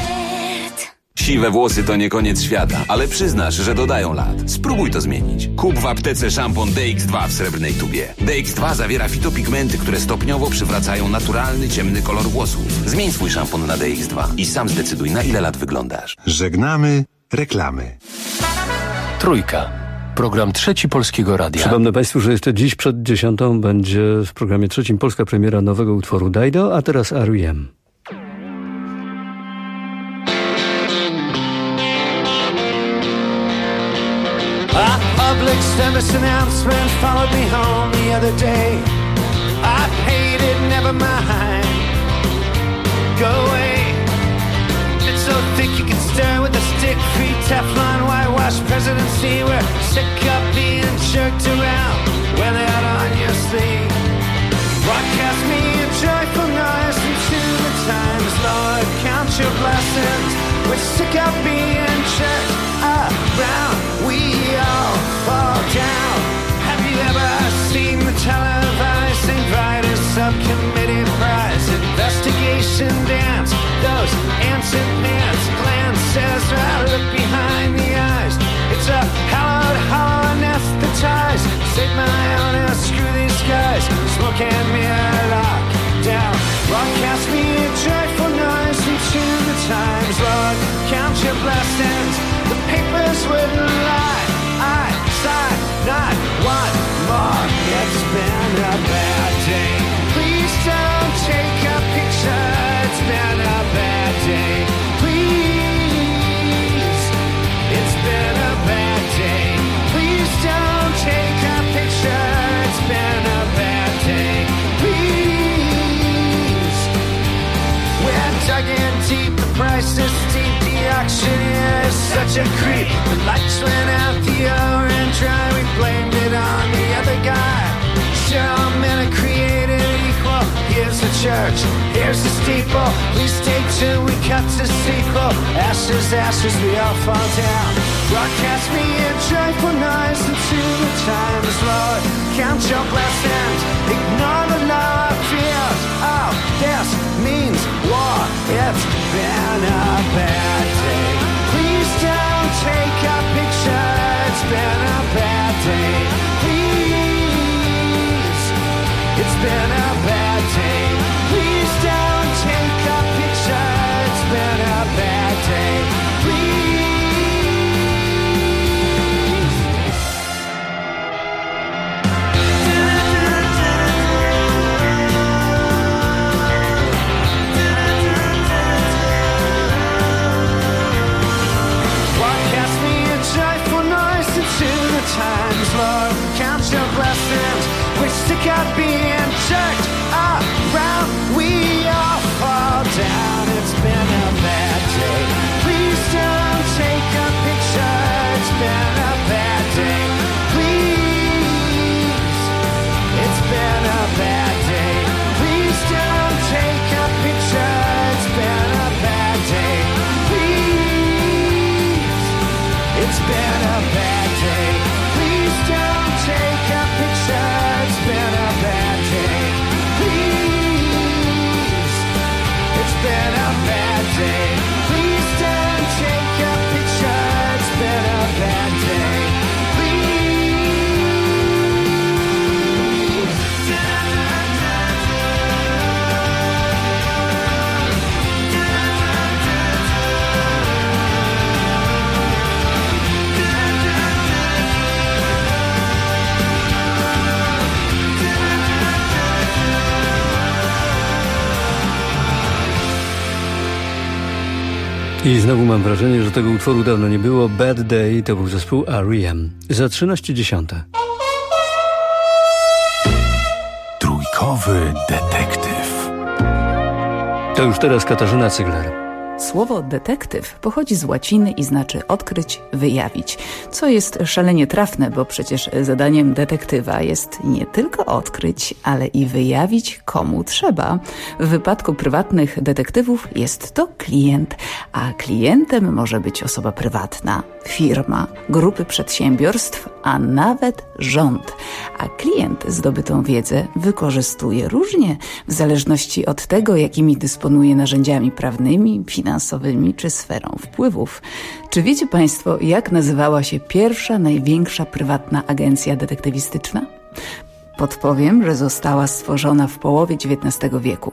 Siwe włosy to nie koniec świata, ale przyznasz, że dodają lat. Spróbuj to zmienić. Kup w aptece szampon D X dwa w srebrnej tubie. D X dwa zawiera fitopigmenty, które stopniowo przywracają naturalny, ciemny kolor włosów. Zmień swój szampon na D X dwa i sam zdecyduj, na ile lat wyglądasz. Żegnamy reklamy. Trójka. Program Trzeci Polskiego Radia. Przypomnę Państwu, że jeszcze dziś przed dziesiątą będzie w programie trzecim polska premiera nowego utworu Dido, a teraz R E M. A public service announcement followed me home the other day. I paid it, never mind. Go away. It's so thick you can stir with a stick. Free Teflon, whitewash presidency. We're sick of being jerked around when they're out on your sleeve. Broadcast me a joyful noise into the times. Lord, count your blessings. We're sick of being jerked around. We all fall down. Have you ever seen the televising writers subcommittee prize investigation dance? Those ants and pants glances right look behind the eyes. It's a hallowed, hollow anesthetized. Save my honor, screw these guys. Smoke and mirror lock down. Broadcast me a joyful noise into the times. Lord, count your blessings. The papers wouldn't lie. I sign not one more. It's been a bad day. Please don't take a picture. It's been a bad day. Please. It's been a bad day. Please don't take a picture. It's been a bad day. Please. We're dug in deep. The price is steep. The auctioneer is such a creep. The lights went out, the orange dry. We blamed it on the other guy. Sure, all men are created equal. Here's the church, here's the steeple. Please stay tuned, we cut to sequel. Ashes, ashes, we all fall down. Broadcast me a joyful noise into the times, Lord. Count your blessings, ignore the lower fears. Oh, this means war. It's been a bad day. Please don't take a picture. It's been a bad day. Please. It's been a bad day. Please don't take a picture. It's been a bad day. Please. I znowu mam wrażenie, że tego utworu dawno nie było. Bad Day to był zespół R E M. Za trzynaście dziesiąte. Trójkowy detektyw. To już teraz Katarzyna Cygler. Słowo detektyw pochodzi z łaciny i znaczy odkryć, wyjawić, co jest szalenie trafne, bo przecież zadaniem detektywa jest nie tylko odkryć, ale i wyjawić komu trzeba. W wypadku prywatnych detektywów jest to klient, a klientem może być osoba prywatna, firma, grupy przedsiębiorstw, a nawet rząd. A klient zdobytą wiedzę wykorzystuje różnie, w zależności od tego, jakimi dysponuje narzędziami prawnymi, finansowymi czy sferą wpływów. Czy wiecie Państwo, jak nazywała się pierwsza, największa prywatna agencja detektywistyczna? Podpowiem, że została stworzona w połowie dziewiętnastego wieku.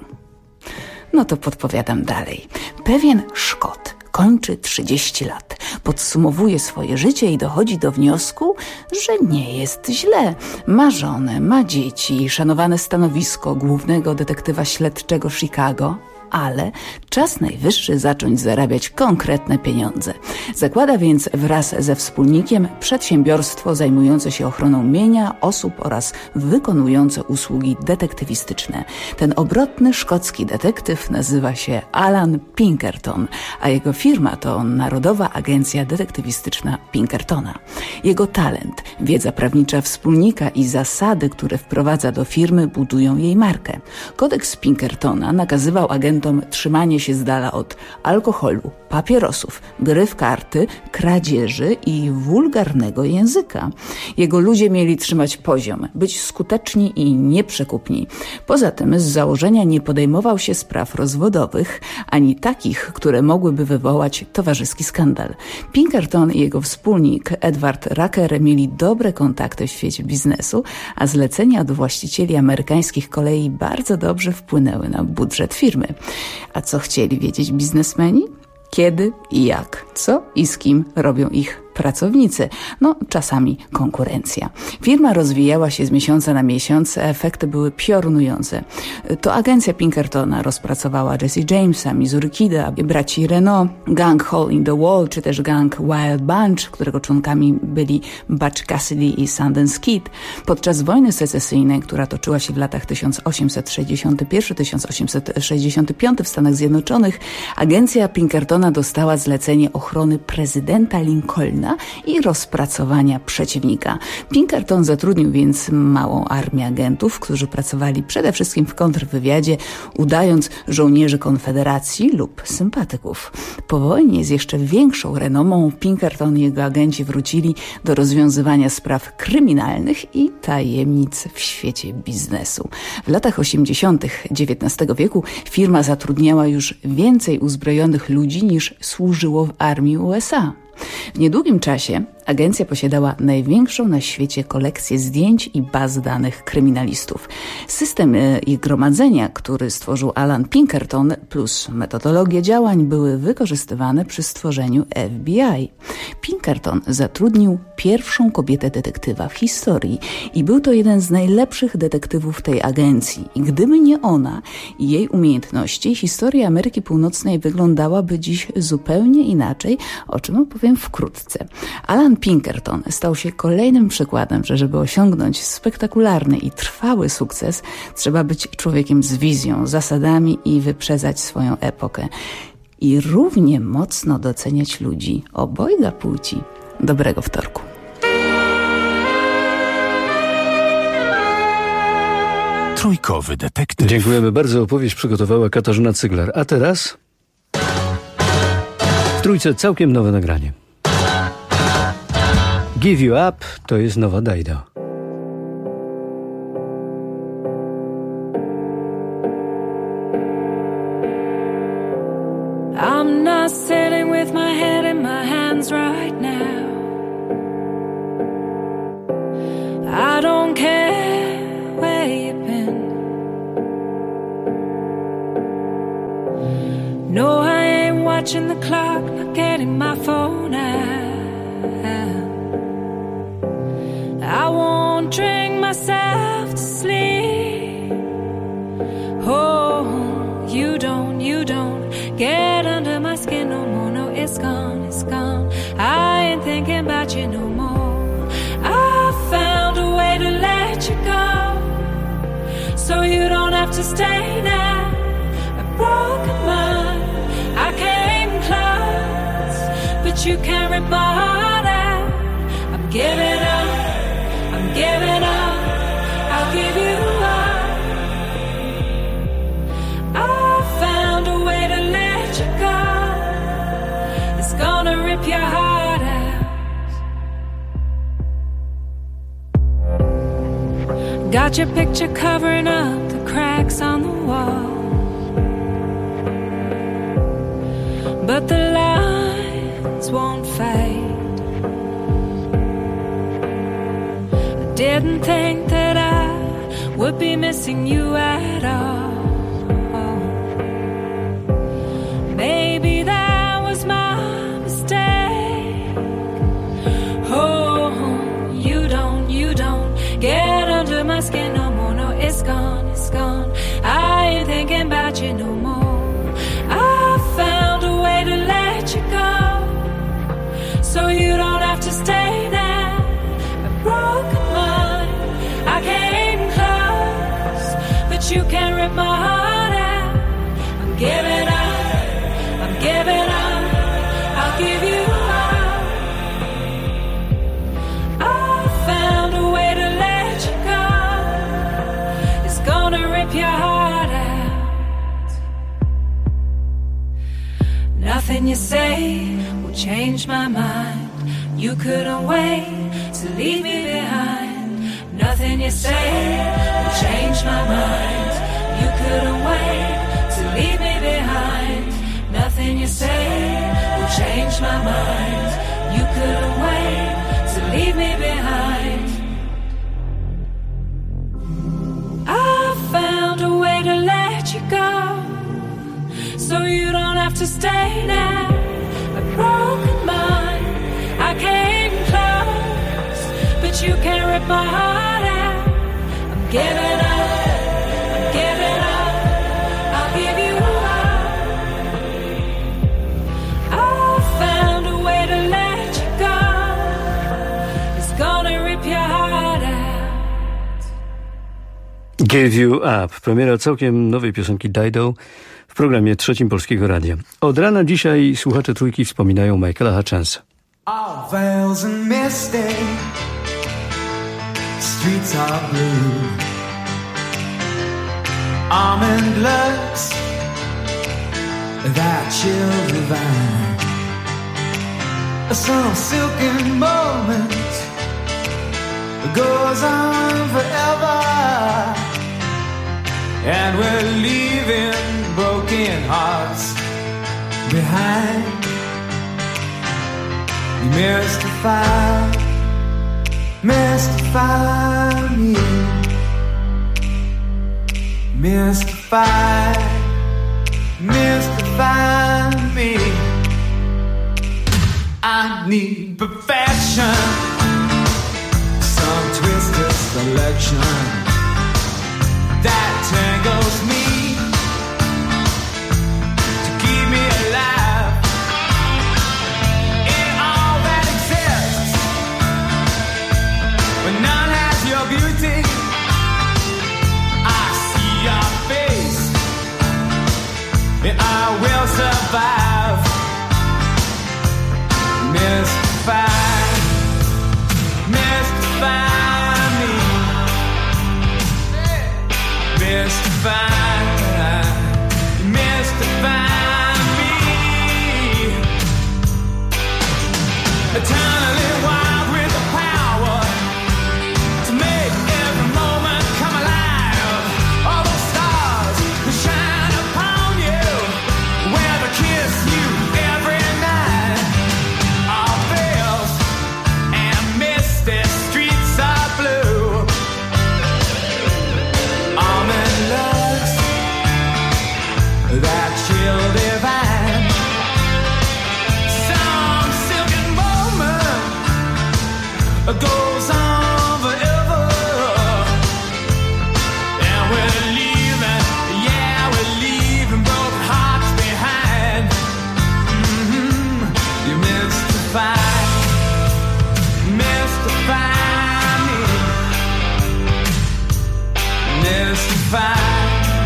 No to podpowiadam dalej. Pewien Szkot kończy trzydzieści lat, podsumowuje swoje życie i dochodzi do wniosku, że nie jest źle. Ma żonę, ma dzieci, szanowane stanowisko głównego detektywa śledczego Chicago, ale czas najwyższy zacząć zarabiać konkretne pieniądze. Zakłada więc wraz ze wspólnikiem przedsiębiorstwo zajmujące się ochroną mienia, osób oraz wykonujące usługi detektywistyczne. Ten obrotny szkocki detektyw nazywa się Alan Pinkerton, a jego firma to Narodowa Agencja Detektywistyczna Pinkertona. Jego talent, wiedza prawnicza wspólnika i zasady, które wprowadza do firmy, budują jej markę. Kodeks Pinkertona nakazywał agentom trzymanie się z dala od alkoholu, papierosów, gry w karty, kradzieży i wulgarnego języka. Jego ludzie mieli trzymać poziom, być skuteczni i nieprzekupni. Poza tym z założenia nie podejmował się spraw rozwodowych, ani takich, które mogłyby wywołać towarzyski skandal. Pinkerton i jego wspólnik Edward Rucker mieli dobre kontakty w świecie biznesu, a zlecenia od właścicieli amerykańskich kolei bardzo dobrze wpłynęły na budżet firmy. A co chcieli wiedzieć biznesmeni? Kiedy i jak, co i z kim robią ich pracownicy, no czasami konkurencja. Firma rozwijała się z miesiąca na miesiąc, a efekty były piorunujące. To agencja Pinkertona rozpracowała Jesse Jamesa, Missouri Kida, braci Renault, gang Hole in the Wall, czy też gang Wild Bunch, którego członkami byli Butch Cassidy i Sundance Kid. Podczas wojny secesyjnej, która toczyła się w latach tysiąc osiemset sześćdziesiąty pierwszy do tysiąc osiemset sześćdziesiątego piątego w Stanach Zjednoczonych, agencja Pinkertona dostała zlecenie ochrony prezydenta Lincolna i rozpracowania przeciwnika. Pinkerton zatrudnił więc małą armię agentów, którzy pracowali przede wszystkim w kontrwywiadzie, udając żołnierzy Konfederacji lub sympatyków. Po wojnie z jeszcze większą renomą Pinkerton i jego agenci wrócili do rozwiązywania spraw kryminalnych i tajemnic w świecie biznesu. W latach osiemdziesiątych dziewiętnastego wieku firma zatrudniała już więcej uzbrojonych ludzi niż służyło w armii U S A. W niedługim czasie agencja posiadała największą na świecie kolekcję zdjęć i baz danych kryminalistów. System ich gromadzenia, który stworzył Alan Pinkerton, plus metodologia działań były wykorzystywane przy stworzeniu F B I. Pinkerton zatrudnił pierwszą kobietę detektywa w historii i był to jeden z najlepszych detektywów tej agencji. I gdyby nie ona i jej umiejętności, historia Ameryki Północnej wyglądałaby dziś zupełnie inaczej, o czym opowiem wkrótce. Alan Pinkerton stał się kolejnym przykładem, że żeby osiągnąć spektakularny i trwały sukces, trzeba być człowiekiem z wizją, zasadami i wyprzedzać swoją epokę. I równie mocno doceniać ludzi obojga płci. Dobrego wtorku. Trójkowy detektyw. Dziękujemy bardzo. Opowieść przygotowała Katarzyna Cygler. A teraz w Trójce całkiem nowe nagranie. Give You Up to jest nowa Dajda. I'm not sitting with my head in my hands right now. I don't care where you've been. No, I ain't watching the clock, not getting my phone out. I won't drink myself to sleep. Oh, you don't, you don't get under my skin no more, no. have to stay now. A broken mind, I came close, but you can't rip my heart out. I'm giving up, I'm giving up, I'll give you up. I found a way to let you go. It's gonna rip your heart out. Got your picture covering up the cracks on the wall, but the lines won't fade. I didn't think that I would be missing you at all. Maybe that was my mistake. Oh, you don't, you don't get under my skin no more. No, it's gone, it's gone. I ain't thinking about you no more. I found a way to let you go, so you don't have to stay now. A broken mind, I came close, but you can't rip my heart out. I'm giving up, I'm giving up, I'll give you up. I found a way to let you go. It's gonna rip your heart out. Nothing you say will change my mind. You couldn't wait to leave me behind. Nothing you say will change my mind. You couldn't wait to leave me behind. Nothing you say will change my mind. You couldn't wait to leave me behind. I found a way to let you go, so you don't have to stay now. A broken mind, I came close, but you can't rip my heart out. I'm giving up, I'm giving up, I'll give you up. I found a way to let you go. It's gonna rip your heart out. Give You Up. Premiera całkiem nowej piosenki Dido w programie Trzecim Polskiego Radia. Od rana dzisiaj słuchacze Trójki wspominają Michaela Hutchensa. All veils and misty, streets are blue. Almond looks, that chill divine. Some silken moment goes on forever, and we're leaving broken hearts behind. You mystify, mystify me, mystify, mystify me. I need perfection, some twisted selection that tangles me to keep me alive in all that exists. When none has your beauty, I see your face, and I will survive. Mystify, mystify me, mystify, mystify me. Eternally wild with the power to make every moment come alive. All those stars who shine upon you, where to kiss you every night. All veils and misty streets are blue. Almond looks, that chill divine. Some silken moment goes on forever, and we're leaving, yeah, we're leaving broken hearts behind. Mm-hmm. You mystify, mystify me, mystify.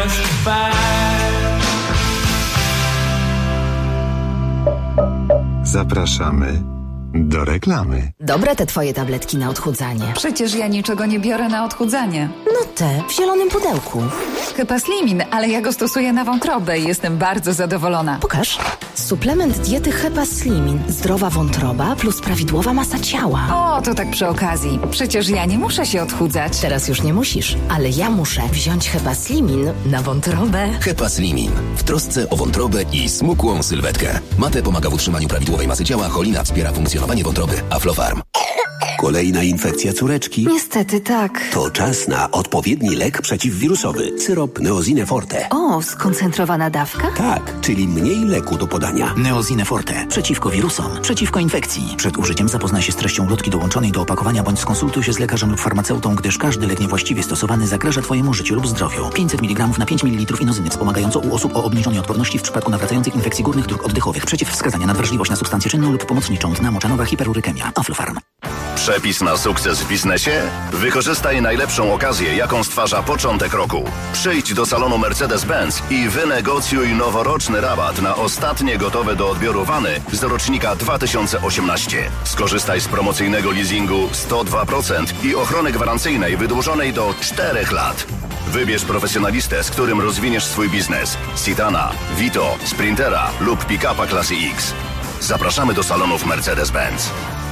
Zapraszamy do reklamy. Dobre te twoje tabletki na odchudzanie. Przecież ja niczego nie biorę na odchudzanie. No te, w zielonym pudełku. Hepaslimin, ale ja go stosuję na wątrobę i jestem bardzo zadowolona. Pokaż. Suplement diety Hepaslimin. Zdrowa wątroba plus prawidłowa masa ciała. O, to tak przy okazji. Przecież ja nie muszę się odchudzać. Teraz już nie musisz, ale ja muszę wziąć Hepaslimin na wątrobę. Hepaslimin. W trosce o wątrobę i smukłą sylwetkę. Mate pomaga w utrzymaniu prawidłowej masy ciała, cholina wspiera funkcjonowanie wątroby. Aflofarm. Kolejna infekcja córeczki? Niestety tak. To czas na odpowiedni lek przeciwwirusowy. Syrop Neosine Forte. O, skoncentrowana dawka? Tak, czyli mniej leku do podania. Neosine Forte. Przeciwko wirusom. Przeciwko infekcji. Przed użyciem zapoznaj się z treścią ulotki dołączonej do opakowania bądź skonsultuj się z lekarzem lub farmaceutą, gdyż każdy lek niewłaściwie stosowany zagraża twojemu życiu lub zdrowiu. pięćset miligramów na pięć mililitrów inozyny wspomagająco u osób o obniżonej odporności w przypadku nawracających infekcji górnych dróg oddechowych. Przeciwwskazania: nadwrażliwość na substancję czynną lub pomocniczą, dna moczanowa, hiperurykemia. Aflofarm. Przepis na sukces w biznesie? Wykorzystaj najlepszą okazję, jaką stwarza początek roku. Przyjdź do salonu Mercedes-Benz i wynegocjuj noworoczny rabat na ostatnie gotowe do odbioru wany z rocznika dwa tysiące osiemnaście. Skorzystaj z promocyjnego leasingu sto dwa procent i ochrony gwarancyjnej wydłużonej do czterech lat. Wybierz profesjonalistę, z którym rozwiniesz swój biznes. Citana, Vito, Sprintera lub pick-upa klasy X. Zapraszamy do salonów Mercedes-Benz.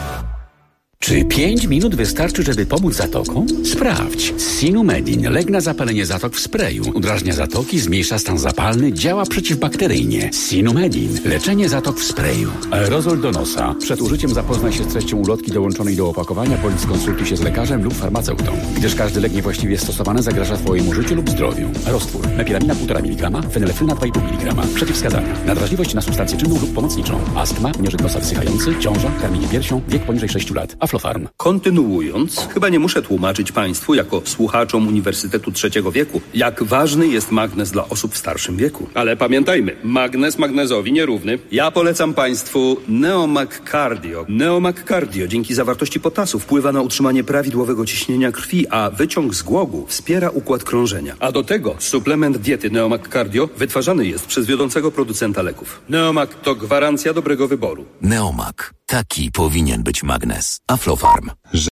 Czy pięć minut wystarczy, żeby pomóc zatokom? Sprawdź. Sinumedin. Lek na zapalenie zatok w sprayu. Udrażnia zatoki, zmniejsza stan zapalny, działa przeciwbakteryjnie. Sinumedin. Leczenie zatok w sprayu. Aerozol do nosa. Przed użyciem zapoznaj się z treścią ulotki dołączonej do opakowania bądź skonsultuj się z lekarzem lub farmaceutą, gdyż każdy lek niewłaściwie stosowany zagraża twojemu życiu lub zdrowiu. Roztwór. Mepilamina półtora miligrama, fenylefryna dwa i pół miligrama. Przeciwwskazania: nadwrażliwość na substancję czynną lub pomocniczą. Astma, nieżyt nosa wysychający, ciąża, karmienie piersią, wiek poniżej sześciu lat. Aflofarm. Kontynuując, chyba nie muszę tłumaczyć Państwu, jako słuchaczom Uniwersytetu Trzeciego Wieku, jak ważny jest magnez dla osób w starszym wieku. Ale pamiętajmy, magnez magnezowi nierówny. Ja polecam Państwu Neomag Cardio. Neomag Cardio dzięki zawartości potasu wpływa na utrzymanie prawidłowego ciśnienia krwi, a wyciąg z głogu wspiera układ krążenia. A do tego suplement diety Neomag Cardio wytwarzany jest przez wiodącego producenta leków. Neomag to gwarancja dobrego wyboru. Neomag. Taki powinien być magnez. Aflofarm.